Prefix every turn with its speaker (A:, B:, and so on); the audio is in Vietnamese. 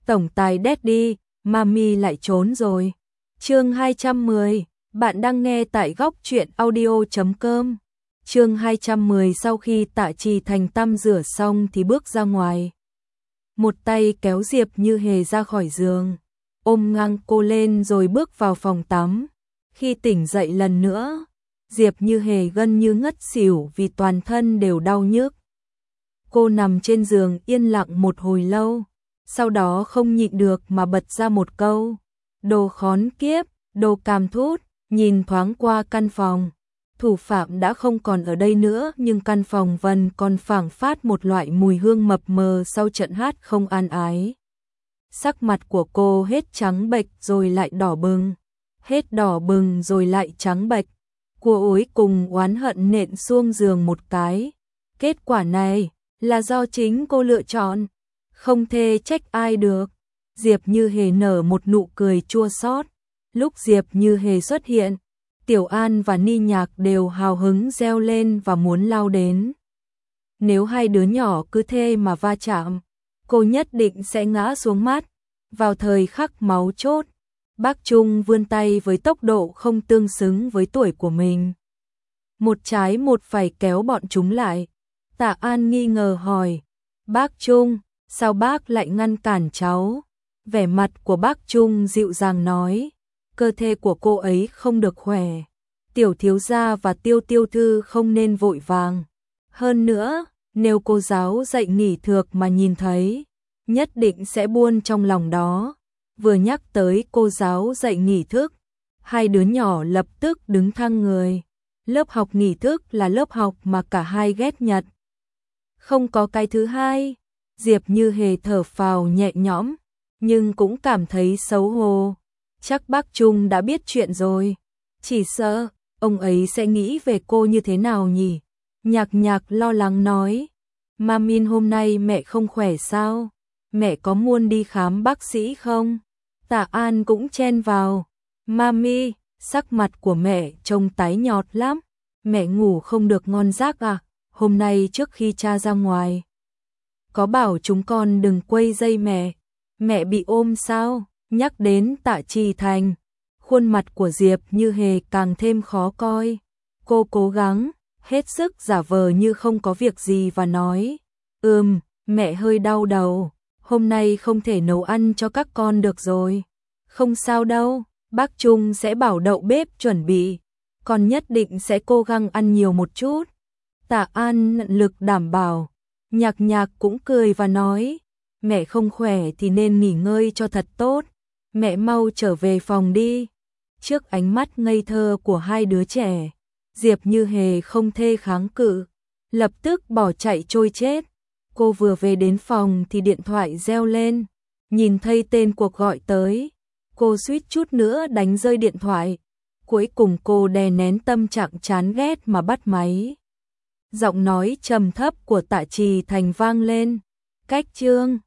A: Tổng tài Daddy, Mami lại trốn rồi. Chương 210, bạn đang nghe tại góc truyện audio.com. Chương 210 sau khi Tạ Trì Thành tắm rửa xong thì bước ra ngoài. Một tay kéo Diệp Như Hề ra khỏi giường, ôm ngang cô lên rồi bước vào phòng tắm. Khi tỉnh dậy lần nữa, Diệp Như Hề gần như ngất xỉu vì toàn thân đều đau nhức. Cô nằm trên giường yên lặng một hồi lâu, sau đó không nhịn được mà bật ra một câu: đồ khốn kiếp, đồ cam thút. Nhìn thoáng qua căn phòng, thủ phạm đã không còn ở đây nữa, nhưng căn phòng vẫn còn phảng phất một loại mùi hương mập mờ sau trận hát không an ái. Sắc mặt của cô hết trắng bệch rồi lại đỏ bừng, hết đỏ bừng rồi lại trắng bệch. Cô cuối cùng oán hận nện xuống giường một cái. Kết quả này là do chính cô lựa chọn, không thể trách ai được. Diệp Như Hề nở một nụ cười chua xót. Lúc Diệp Như Hề xuất hiện, Tiểu An và Ni Nhạc đều hào hứng reo lên và muốn lao đến. Nếu hai đứa nhỏ cứ thế mà va chạm, cô nhất định sẽ ngã xuống mắt. Vào thời khắc máu chốt, Bác Trung vươn tay với tốc độ không tương xứng với tuổi của mình. Một trái một phải kéo bọn chúng lại. Tạ An nghi ngờ hỏi: bác Trung, sao bác lại ngăn cản cháu? Vẻ mặt của bác Trung dịu dàng nói: cơ thể của cô ấy không được khỏe. Tiểu thiếu gia và Tiêu Tiêu thư không nên vội vàng. Hơn nữa, nếu cô giáo dạy nghỉ thược mà nhìn thấy, nhất định sẽ buồn trong lòng đó. Vừa nhắc tới cô giáo dạy nghỉ thức, hai đứa nhỏ lập tức đứng thăng người. Lớp học nghỉ thức là lớp học mà cả hai ghét nhất. Không có cái thứ hai. Diệp Như Hề thở phào nhẹ nhõm, nhưng cũng cảm thấy xấu hổ. Chắc bác Trung đã biết chuyện rồi. Chỉ sợ ông ấy sẽ nghĩ về cô như thế nào nhỉ? Nhạc Nhạc lo lắng nói: Mamin hôm nay mẹ không khỏe sao? Mẹ có muốn đi khám bác sĩ không? Tạ An cũng chen vào: Mami, sắc mặt của mẹ trông tái nhợt lắm. Mẹ ngủ không được ngon giấc à? Hôm nay trước khi cha ra ngoài, có bảo chúng con đừng quấy rầy mẹ. Mẹ bị ôm sao? Nhắc đến Tạ Trì Thành, khuôn mặt của Diệp Như Hề càng thêm khó coi. Cô cố gắng hết sức giả vờ như không có việc gì và nói: mẹ hơi đau đầu, hôm nay không thể nấu ăn cho các con được rồi. Không sao đâu, bác Trung sẽ bảo đậu bếp chuẩn bị, con nhất định sẽ cố gắng ăn nhiều một chút. Tạ An nỗ lực đảm bảo. Nhạc Nhạc cũng cười và nói: mẹ không khỏe thì nên nghỉ ngơi cho thật tốt. Mẹ mau trở về phòng đi. Trước ánh mắt ngây thơ của hai đứa trẻ, Diệp Như Hề không thể kháng cự, lập tức bỏ chạy trôi chết. Cô vừa về đến phòng thì điện thoại reo lên. Nhìn thấy tên cuộc gọi tới, cô suýt chút nữa đánh rơi điện thoại. Cuối cùng cô đè nén tâm trạng chán ghét mà bắt máy. Giọng nói trầm thấp của Tạ Trì Thành vang lên: Cách Trương,